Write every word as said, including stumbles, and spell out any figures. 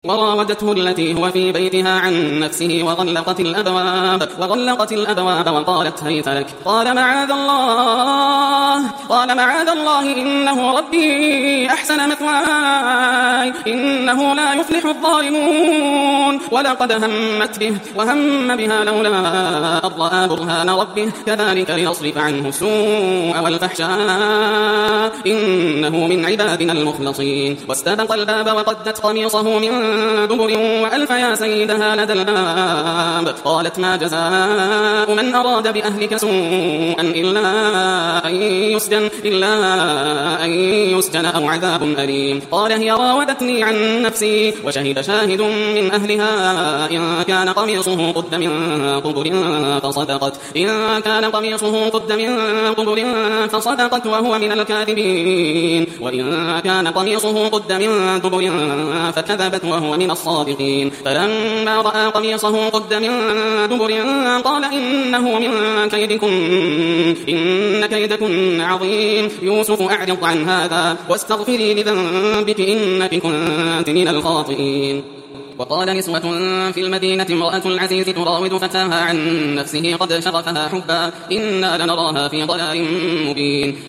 وراودته التي هو في بيتها عن نفسه وغلقت الأبواب وغلقت الأبواب وقالت هيت لك قال معاذ الله قال معاذ الله إنه ربي أحسن مثواي إنه لا يفلح الظالمون ولقد همت به وهم بها لولا أن رأى برهان ربه كذلك لنصرف عنه السوء والفحشاء إنه من عبادنا المخلصين واستبق الباب وقدت قميصه من دبر وألف يا سيدها لدى الباب قالت ما جزاء من أراد بأهلك سوءا إلا أن يسجن إلا أن يسجن أو عذاب أليم قال هي راودتني عن نفسي وشهد شاهد من أهلها إن كان قميصه قد من قبل فصدقت إن كان قميصه قد من قبل فصدقت وهو من الكاذبين وإن كان قميصه قد من دبر فكذبت وهو من الصادقين فلما رأى قميصه قد من دبر قال إنه من كيدكم إن كيدكن عظيم يوسف أعرض عن هذا واستغفري لذنبك إنك كنت من الخاطئين وقال نسوة في المدينة امرأة العزيز تراود فتاها عن نفسه قد شغفها حبا إنا لنراها في ضلال مبين